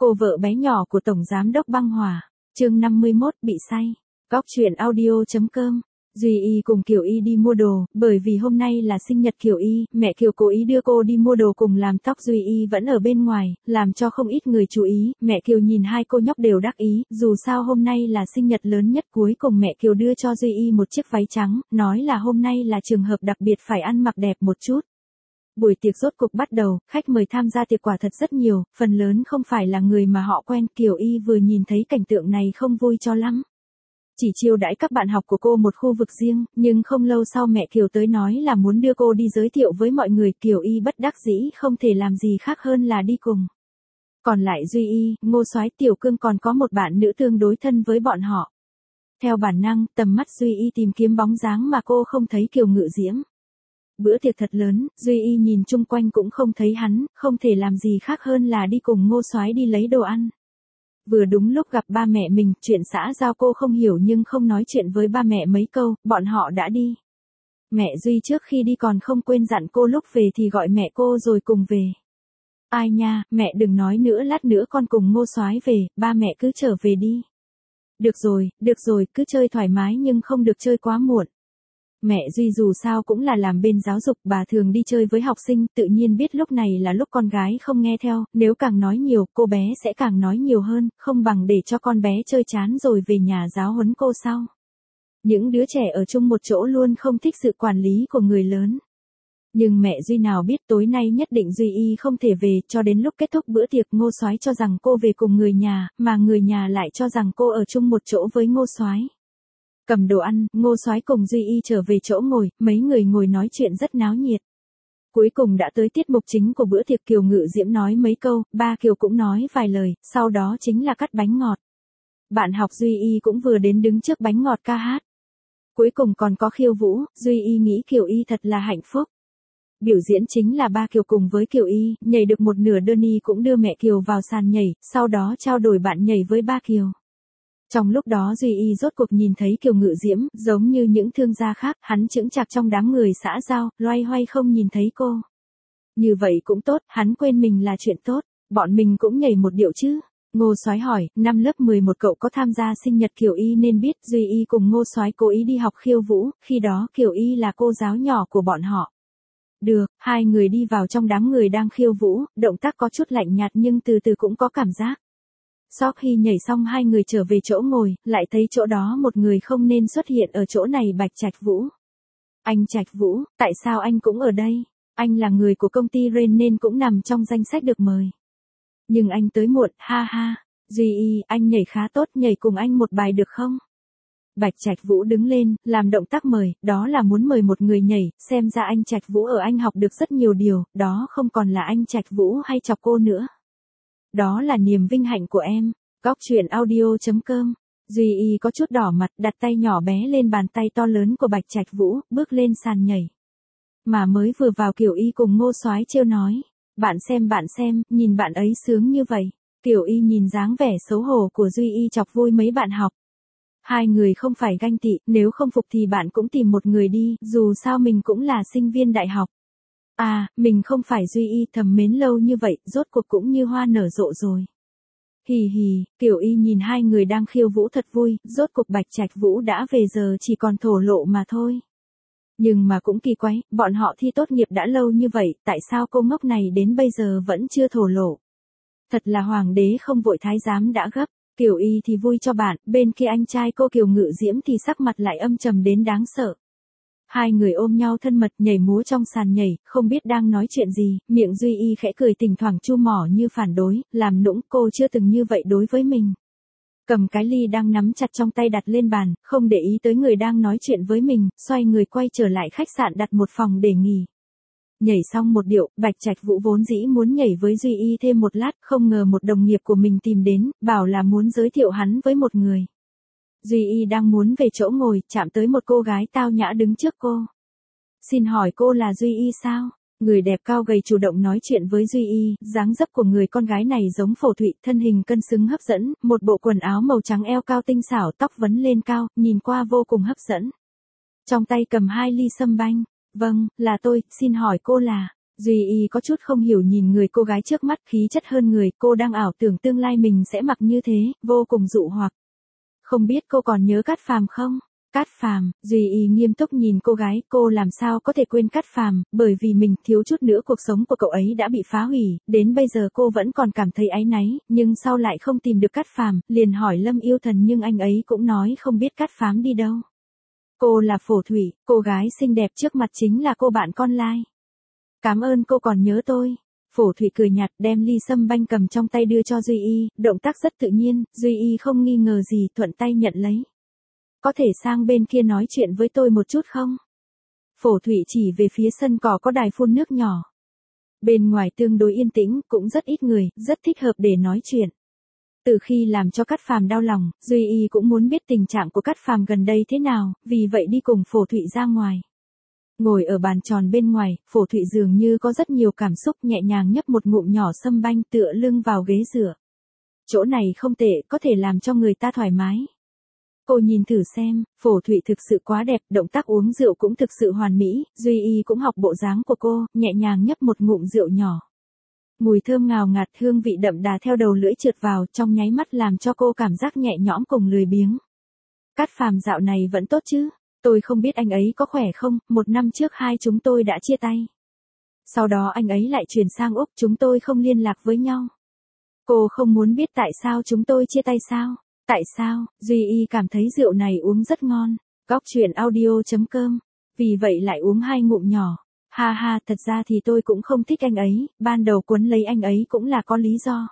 Cô vợ bé nhỏ của Tổng Giám đốc Băng Hòa. Chương 51 bị say. Góc truyện audio.com. Duy Y cùng Kiều Y đi mua đồ, bởi vì hôm nay là sinh nhật Kiều Y, mẹ Kiều cố ý đưa cô đi mua đồ cùng làm tóc. Duy Y vẫn ở bên ngoài, làm cho không ít người chú ý. Mẹ Kiều nhìn hai cô nhóc đều đắc ý, dù sao hôm nay là sinh nhật lớn nhất. Cuối cùng mẹ Kiều đưa cho Duy Y một chiếc váy trắng, nói là hôm nay là trường hợp đặc biệt phải ăn mặc đẹp một chút. Buổi tiệc rốt cục bắt đầu, khách mời tham gia tiệc quả thật rất nhiều, phần lớn không phải là người mà họ quen. Kiều Y vừa nhìn thấy cảnh tượng này không vui cho lắm. Chỉ chiêu đãi các bạn học của cô một khu vực riêng, nhưng không lâu sau mẹ Kiều tới nói là muốn đưa cô đi giới thiệu với mọi người. Kiều Y bất đắc dĩ không thể làm gì khác hơn là đi cùng. Còn lại Duy Y, Ngô Soái, Tiểu Cương còn có một bạn nữ tương đối thân với bọn họ. Theo bản năng, tầm mắt Duy Y tìm kiếm bóng dáng mà cô không thấy Kiều Ngự Diễm. Bữa tiệc thật lớn, Duy Y nhìn chung quanh cũng không thấy hắn, không thể làm gì khác hơn là đi cùng Ngô Soái đi lấy đồ ăn. Vừa đúng lúc gặp ba mẹ mình, chuyện xã giao cô không hiểu nhưng không nói chuyện với ba mẹ mấy câu, bọn họ đã đi. Mẹ Duy trước khi đi còn không quên dặn cô lúc về thì gọi mẹ cô rồi cùng về. Ai nha, mẹ đừng nói nữa, lát nữa con cùng Ngô Soái về, ba mẹ cứ trở về đi. Được rồi, cứ chơi thoải mái nhưng không được chơi quá muộn. Mẹ Duy dù sao cũng là làm bên giáo dục, bà thường đi chơi với học sinh, tự nhiên biết lúc này là lúc con gái không nghe theo, nếu càng nói nhiều, cô bé sẽ càng nói nhiều hơn, không bằng để cho con bé chơi chán rồi về nhà giáo huấn cô sau. Những đứa trẻ ở chung một chỗ luôn không thích sự quản lý của người lớn. Nhưng mẹ Duy nào biết tối nay nhất định Duy Y không thể về, cho đến lúc kết thúc bữa tiệc Ngô Soái cho rằng cô về cùng người nhà, mà người nhà lại cho rằng cô ở chung một chỗ với Ngô Soái. Cầm đồ ăn, Ngô Soái cùng Duy Y trở về chỗ ngồi, mấy người ngồi nói chuyện rất náo nhiệt. Cuối cùng đã tới tiết mục chính của bữa tiệc. Kiều Ngự Diễm nói mấy câu, ba Kiều cũng nói vài lời, sau đó chính là cắt bánh ngọt. Bạn học Duy Y cũng vừa đến đứng trước bánh ngọt ca hát. Cuối cùng còn có khiêu vũ, Duy Y nghĩ Kiều Y thật là hạnh phúc. Biểu diễn chính là ba Kiều cùng với Kiều Y, nhảy được một nửa Đơn Y cũng đưa mẹ Kiều vào sàn nhảy, sau đó trao đổi bạn nhảy với ba Kiều. Trong lúc đó Duy Y rốt cuộc nhìn thấy Kiều Ngự Diễm, giống như những thương gia khác, hắn chững chạc trong đám người xã giao, loay hoay không nhìn thấy cô. Như vậy cũng tốt, hắn quên mình là chuyện tốt, bọn mình cũng nhảy một điệu chứ. Ngô Soái hỏi, năm lớp 11 cậu có tham gia sinh nhật Kiều Y nên biết. Duy Y cùng Ngô Soái cố ý đi học khiêu vũ, khi đó Kiều Y là cô giáo nhỏ của bọn họ. Được, hai người đi vào trong đám người đang khiêu vũ, động tác có chút lạnh nhạt nhưng từ từ cũng có cảm giác. Sau khi nhảy xong hai người trở về chỗ ngồi, lại thấy chỗ đó một người không nên xuất hiện ở chỗ này. Bạch Trạch Vũ. Anh Trạch Vũ, tại sao anh cũng ở đây? Anh là người của công ty Rain nên cũng nằm trong danh sách được mời. Nhưng anh tới muộn, ha ha. Duy Y, anh nhảy khá tốt, nhảy cùng anh một bài được không? Bạch Trạch Vũ đứng lên, làm động tác mời, đó là muốn mời một người nhảy, xem ra anh Trạch Vũ ở anh học được rất nhiều điều, đó không còn là anh Trạch Vũ hay chọc cô nữa. Đó là niềm vinh hạnh của em. Góc truyện audio.com. Duy Y có chút đỏ mặt, đặt tay nhỏ bé lên bàn tay to lớn của Bạch Trạch Vũ, bước lên sàn nhảy. Mà mới vừa vào Kiều Y cùng Ngô Soái trêu nói. Bạn xem, nhìn bạn ấy sướng như vậy. Kiều Y nhìn dáng vẻ xấu hổ của Duy Y chọc vui mấy bạn học. Hai người không phải ganh tị, nếu không phục thì bạn cũng tìm một người đi, dù sao mình cũng là sinh viên đại học. À, mình không phải Duy Y, thầm mến lâu như vậy, rốt cuộc cũng như hoa nở rộ rồi. Hì hì, Kiều Y nhìn hai người đang khiêu vũ thật vui, rốt cuộc Bạch Trạch Vũ đã về giờ chỉ còn thổ lộ mà thôi. Nhưng mà cũng kỳ quái, bọn họ thi tốt nghiệp đã lâu như vậy, tại sao cô ngốc này đến bây giờ vẫn chưa thổ lộ? Thật là hoàng đế không vội thái giám đã gấp. Kiều Y thì vui cho bạn, bên kia anh trai cô Kiều Ngự Diễm thì sắc mặt lại âm trầm đến đáng sợ. Hai người ôm nhau thân mật nhảy múa trong sàn nhảy, không biết đang nói chuyện gì, miệng Duy Y khẽ cười thỉnh thoảng chu mỏ như phản đối, làm nũng, cô chưa từng như vậy đối với mình. Cầm cái ly đang nắm chặt trong tay đặt lên bàn, không để ý tới người đang nói chuyện với mình, xoay người quay trở lại khách sạn đặt một phòng để nghỉ. Nhảy xong một điệu, Bạch Trạch Vũ vốn dĩ muốn nhảy với Duy Y thêm một lát, không ngờ một đồng nghiệp của mình tìm đến, bảo là muốn giới thiệu hắn với một người. Duy Y đang muốn về chỗ ngồi, chạm tới một cô gái tao nhã đứng trước cô. Xin hỏi cô là Duy Y sao? Người đẹp cao gầy chủ động nói chuyện với Duy Y, dáng dấp của người con gái này giống phổ thụy, thân hình cân xứng hấp dẫn, một bộ quần áo màu trắng eo cao tinh xảo, tóc vấn lên cao, nhìn qua vô cùng hấp dẫn. Trong tay cầm hai ly sâm banh. Vâng, là tôi, xin hỏi cô là... Duy Y có chút không hiểu nhìn người cô gái trước mắt, khí chất hơn người, cô đang ảo tưởng tương lai mình sẽ mặc như thế, vô cùng dụ hoặc. Không biết cô còn nhớ Cát Phàm không? Cát Phàm, Duy Y nghiêm túc nhìn cô gái, cô làm sao có thể quên Cát Phàm, bởi vì mình thiếu chút nữa cuộc sống của cậu ấy đã bị phá hủy, đến bây giờ cô vẫn còn cảm thấy áy náy, nhưng sau lại không tìm được Cát Phàm, liền hỏi Lâm Yêu Thần nhưng anh ấy cũng nói không biết Cát Phàm đi đâu. Cô là Phổ Thủy, cô gái xinh đẹp trước mặt chính là cô bạn con lai. Cảm ơn cô còn nhớ tôi. Phổ Thủy cười nhạt đem ly sâm banh cầm trong tay đưa cho Duy Y, động tác rất tự nhiên, Duy Y không nghi ngờ gì thuận tay nhận lấy. Có thể sang bên kia nói chuyện với tôi một chút không? Phổ Thủy chỉ về phía sân cỏ có đài phun nước nhỏ. Bên ngoài tương đối yên tĩnh, cũng rất ít người, rất thích hợp để nói chuyện. Từ khi làm cho Cát Phàm đau lòng, Duy Y cũng muốn biết tình trạng của Cát Phàm gần đây thế nào, vì vậy đi cùng Phổ Thủy ra ngoài. Ngồi ở bàn tròn bên ngoài, Phổ Thụy dường như có rất nhiều cảm xúc, nhẹ nhàng nhấp một ngụm nhỏ sâm banh, tựa lưng vào ghế dựa. Chỗ này không tệ, có thể làm cho người ta thoải mái. Cô nhìn thử xem, Phổ Thụy thực sự quá đẹp, động tác uống rượu cũng thực sự hoàn mỹ, Duy Y cũng học bộ dáng của cô, nhẹ nhàng nhấp một ngụm rượu nhỏ. Mùi thơm ngào ngạt, hương vị đậm đà theo đầu lưỡi trượt vào, trong nháy mắt làm cho cô cảm giác nhẹ nhõm cùng lười biếng. Cát Phàm dạo này vẫn tốt chứ? Tôi không biết anh ấy có khỏe không, 1 năm trước hai chúng tôi đã chia tay. Sau đó anh ấy lại chuyển sang Úc, chúng tôi không liên lạc với nhau. Cô không muốn biết tại sao chúng tôi chia tay sao? Tại sao? Duy Y cảm thấy rượu này uống rất ngon. Góc chuyện audio.com. Vì vậy lại uống 2 ngụm nhỏ. Ha ha, thật ra thì tôi cũng không thích anh ấy, ban đầu cuốn lấy anh ấy cũng là có lý do.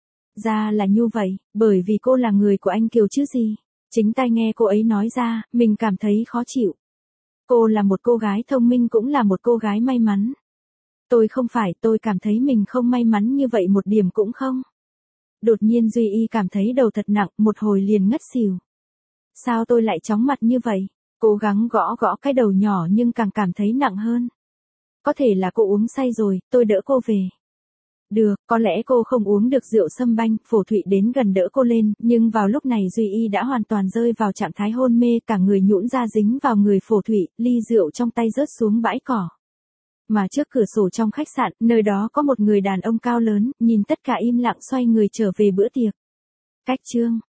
Ra là như vậy, bởi vì cô là người của anh Kiều chứ gì. Chính tai nghe cô ấy nói ra, mình cảm thấy khó chịu. Cô là một cô gái thông minh cũng là một cô gái may mắn. Tôi không phải, tôi cảm thấy mình không may mắn như vậy một điểm cũng không. Đột nhiên Duy Y cảm thấy đầu thật nặng, một hồi liền ngất xỉu. Sao tôi lại chóng mặt như vậy? Cố gắng gõ gõ cái đầu nhỏ nhưng càng cảm thấy nặng hơn. Có thể là cô uống say rồi, tôi đỡ cô về. Được, có lẽ cô không uống được rượu sâm banh, Phổ Thụy đến gần đỡ cô lên, nhưng vào lúc này Duy Y đã hoàn toàn rơi vào trạng thái hôn mê, cả người nhũn ra dính vào người Phổ Thụy, ly rượu trong tay rớt xuống bãi cỏ. Mà trước cửa sổ trong khách sạn, nơi đó có một người đàn ông cao lớn, nhìn tất cả im lặng xoay người trở về bữa tiệc. Cách chương